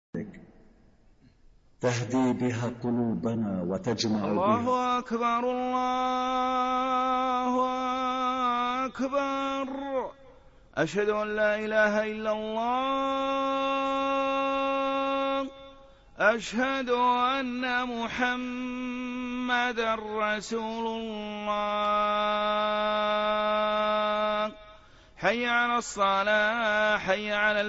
تهدي بها قلوبنا وتجمع بها. الله أكبر الله أكبر. أشهد أن لا إله إلا الله. أشهد أن محمدًا رسول الله. حي على الصلاة حي على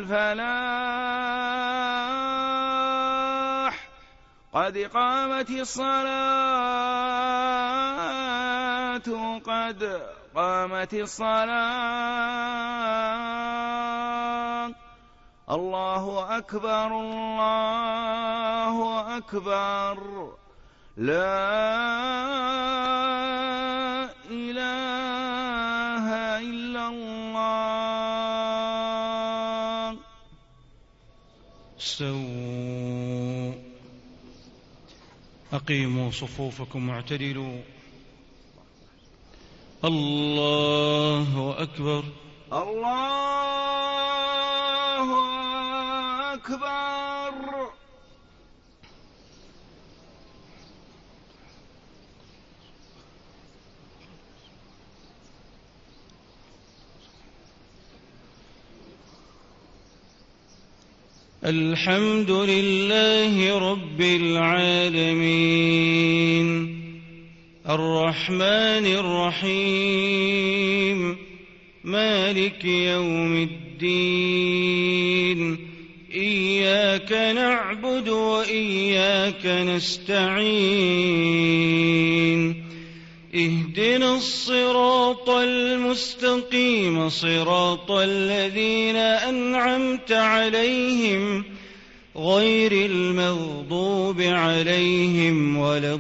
الفلاح. قد قامت الصلاة قد قامت الصلاة. الله أكبر الله أكبر. لا إله إلا الله. استووا أقيموا صفوفكم واعتدلوا. الله أكبر الله أكبر. الحمد لله رب العالمين الرحمن الرحيم مالك يوم الدين. إياك نعبد وإياك نستعين. اهدنا الصراط المستقيم صراط الذين أنعمت عليهم غير المغضوب عليهم ولا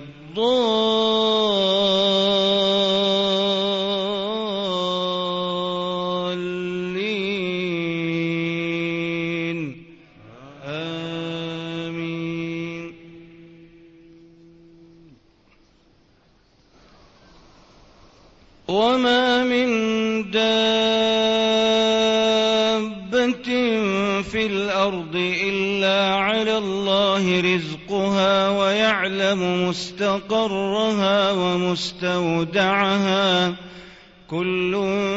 الضالين. آمين. وما من دابة في الأرض إلا على الله رزقها ويعلم مستقرها ومستودعها كل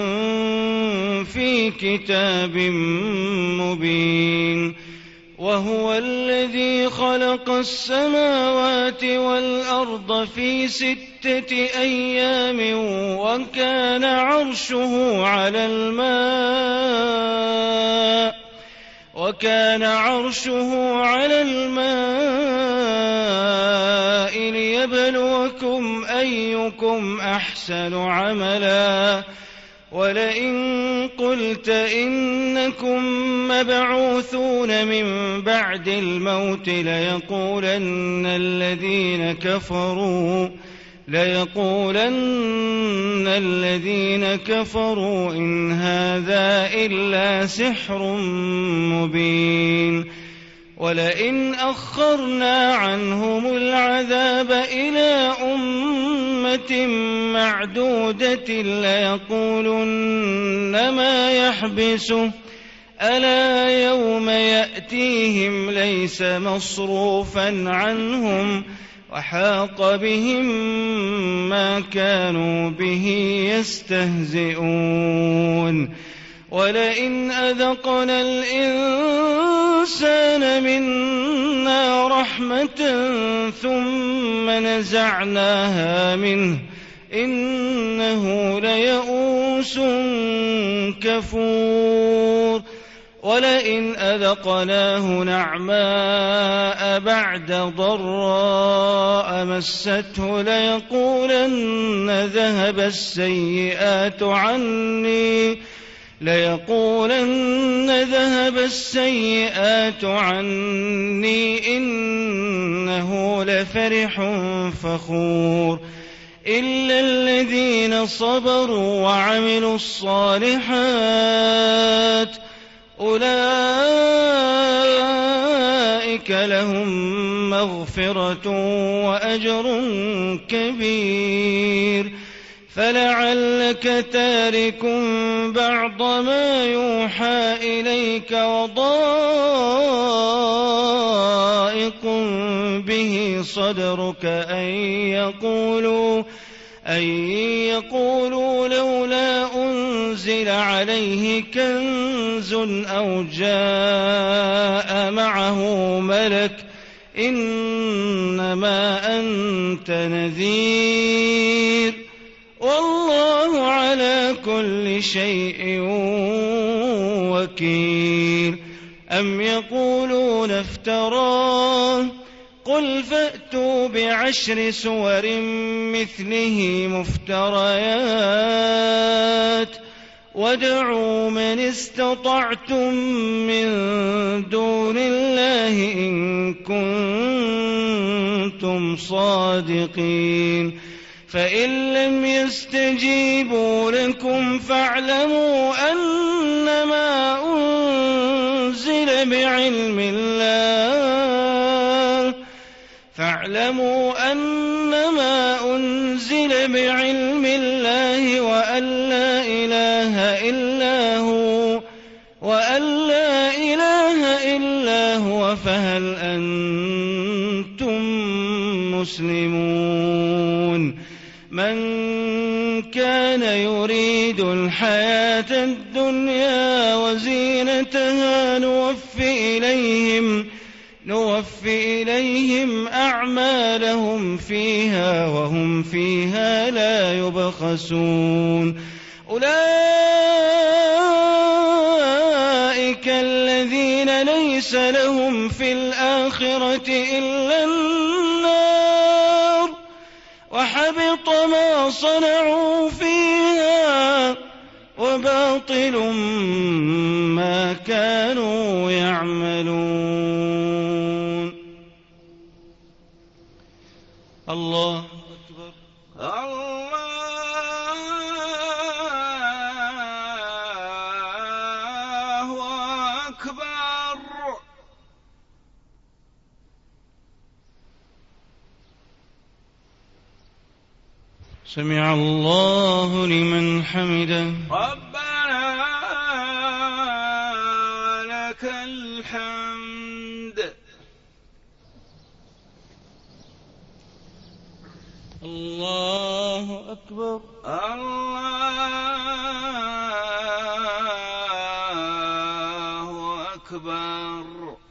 في كتاب مبين. وهو الذي خلق السماوات والأرض في 6 أيام وكان عرشه على الماء ليبلوكم أيكم أحسن عملا. ولئن قلت إنكم مبعوثون من بعد الموت ليقولن الذين كفروا إن هذا إلا سحر مبين. ولئن أخرنا عنهم العذاب إلى أمة معدودة ليقولن ما يحبسه ألا يوم يأتيهم ليس مصروفا عنهم وحاق بهم ما كانوا به يستهزئون. ولئن أذقنا الإنسان منا رحمة ثم نزعناها منه إنه ليئوس كفور. ولئن أذقناه نعماء بعد ضراء مسته ليقولن ذهب السيئات عني إنه لفرح فخور. إلا الذين صبروا وعملوا الصالحات أولئك لهم مغفرة وأجر كبير. فلعلك تارك بعض ما يوحى إليك وضائق به صدرك أن يقولوا لولا أنزل عليه كنز أو جاء معه ملك إنما أنت نذير والله على كل شيء وكيل. أم يقولون افتراه قل فأتوا ب10 سور مثله مفتريات وادعوا من استطعتم من دون الله إن كنتم صادقين. فإن لم يستجيبوا لكم فاعلموا أنما أنزل بعلم الله وأن لا إله إلا هو فهل أنتم مسلمون. من كان يريد الحياة الدنيا وزينتها نوفي إليهم أعمالهم فيها وهم فيها لا يبخسون. أولئك الذين ليس لهم في الآخرة إلا النار وحبط ما صنعوا فيها وباطل ما كانوا يعملون. الله أكبر. الله أكبر. سمع الله لمن حمده. ربنا لك الحمد. الله أكبر. الله أكبر.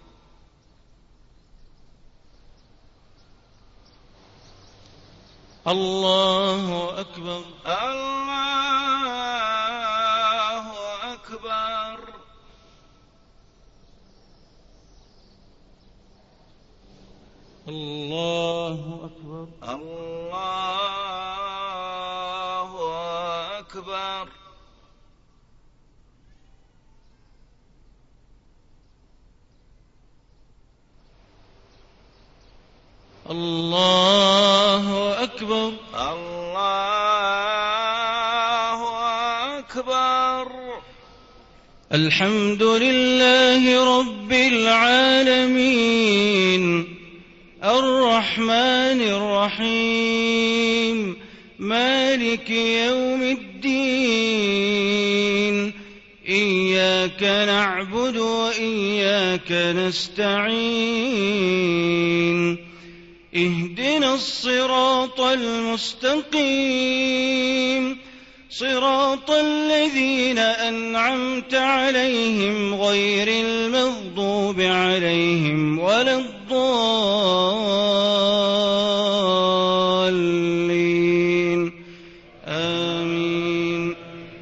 الله أكبر. الله أكبر. الله أكبر. الله أكبر. الله أكبر. الله أكبر. الحمد لله رب العالمين الرحمن الرحيم مالك يوم الدين إياك نعبد وإياك نستعين اهدنا الصراط المستقيم صراط الذين أنعمت عليهم غير المغضوب عليهم ولا الضالين آمين.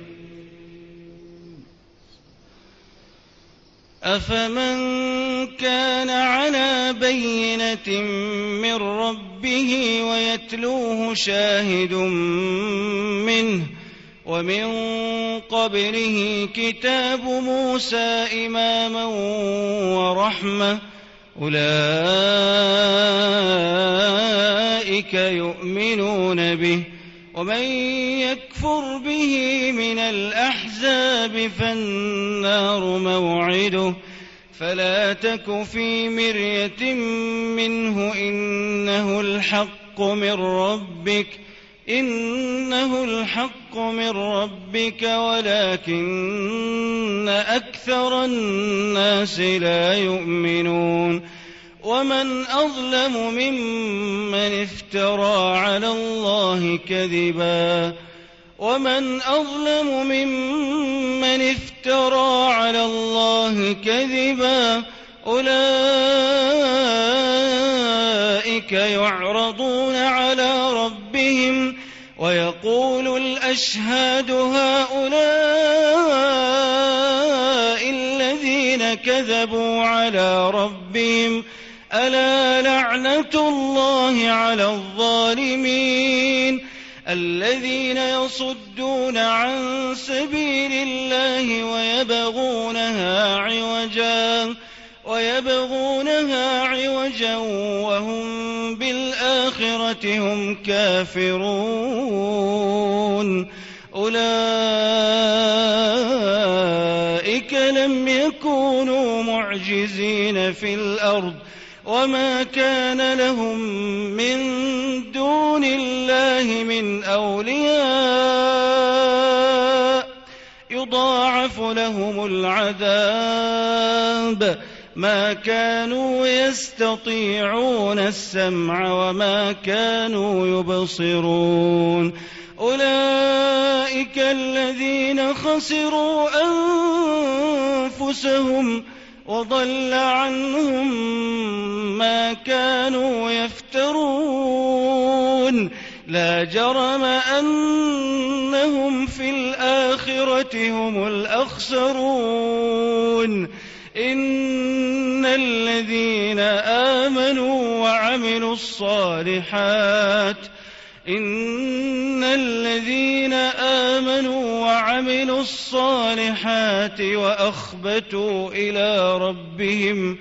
أفمن كان على بينة من ربه ويتلوه شاهد منه ومن قبله كتاب موسى إماما ورحمة أولئك يؤمنون به ومن يكفر به من الأحزاب فالنار موعده فلا تك في مرية منه إنه الحق من ربك ولكن أكثر الناس لا يؤمنون. ومن أظلم ممن افترى على الله كذبا أولئك يعرضون على ربهم ويقول الأشهاد هؤلاء الذين كذبوا على ربهم ألا لعنة الله على الظالمين الذين يصدون عن سبيل الله ويبغونها عوجا وهم بالآخرة هم كافرون أولئك لم يكونوا معجزين في الأرض وما كان لهم من دون الله من أولياء يضاعف لهم العذاب ما كانوا يستطيعون السمع وما كانوا يبصرون أولئك الذين خسروا أنفسهم وضل عنهم ما كانوا يفترون لا جرم أنهم في الآخرة هم الأخسرون إن الذين آمنوا وعملوا الصالحات وأخبتوا إلى ربهم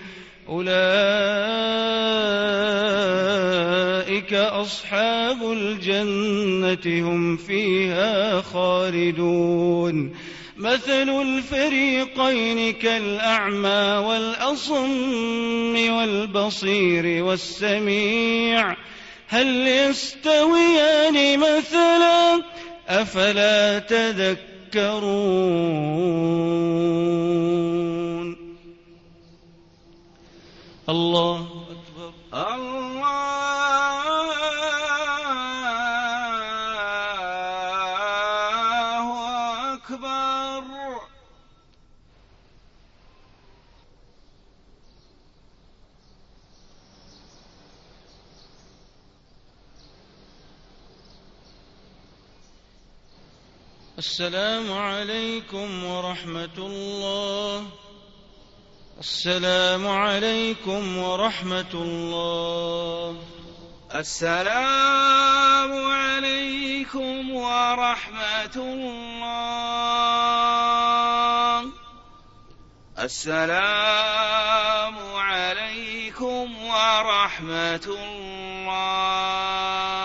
أولئك أصحاب الجنة هم فيها خالدون مثل الفريقين كالأعمى والأصم والبصير والسميع هل يستويان مثلا أفلا تذكرون الله أكبر الله أكبر السلام عليكم ورحمة الله السلام عليكم ورحمة الله السلام عليكم ورحمة الله السلام عليكم ورحمة الله